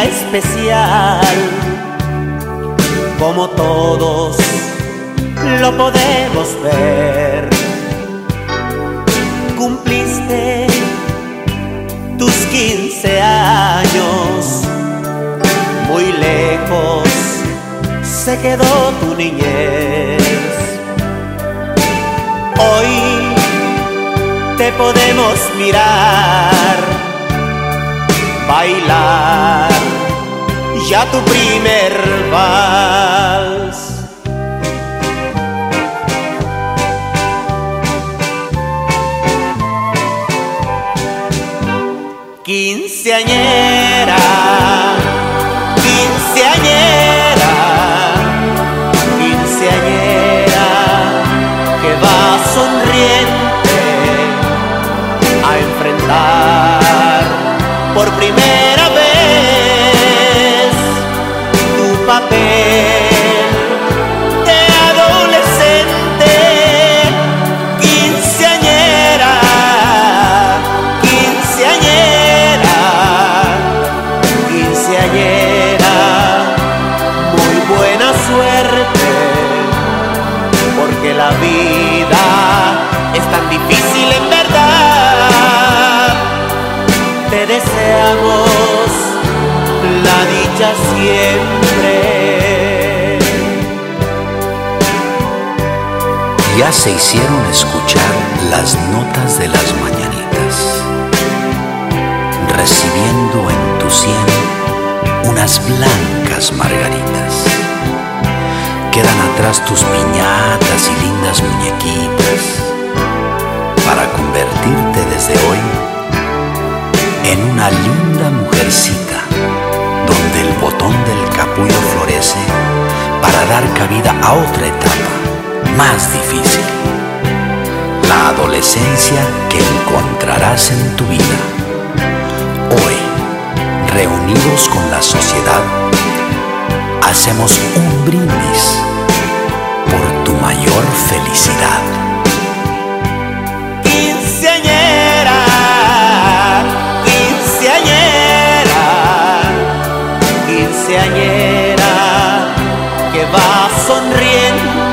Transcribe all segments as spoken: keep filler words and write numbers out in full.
día especial, como todos lo podemos ver. Cumpliste tus quince años, muy lejos se quedó tu niñez. Hoy te podemos mirar, bailar ya tu primer vals. Quinceañera, quinceañera, quinceañera, que va sonriente a enfrentar por primera vez tu papel de adolescente. Quinceañera, quinceañera, quinceañera, muy buena suerte, porque la vida es tan difícil en verdad. Te deseamos la dicha siempre. Ya se hicieron escuchar las notas de las mañanitas, recibiendo en tu sien unas blancas margaritas. Quedan atrás tus piñatas y lindas muñequitas, para convertirte desde hoy en una linda mujercita, donde el botón del capullo florece para dar cabida a otra etapa más difícil, la adolescencia que encontrarás en tu vida. Hoy, reunidos con la sociedad, hacemos un brindis por tu mayor felicidad. Quinceañera, quinceañera, quinceañera, que va sonriente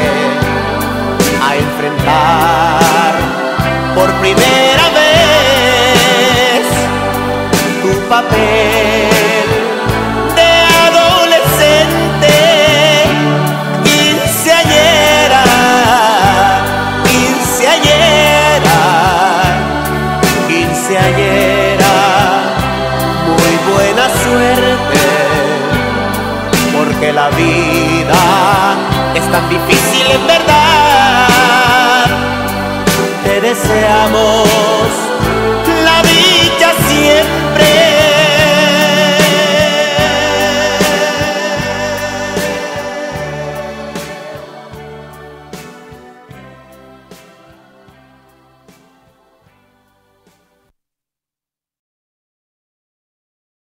a enfrentar por primera vez tu papel de adolescente. Quinceañera, quinceañera, quinceañera, muy buena suerte, porque la vida es tan difícil en verdad.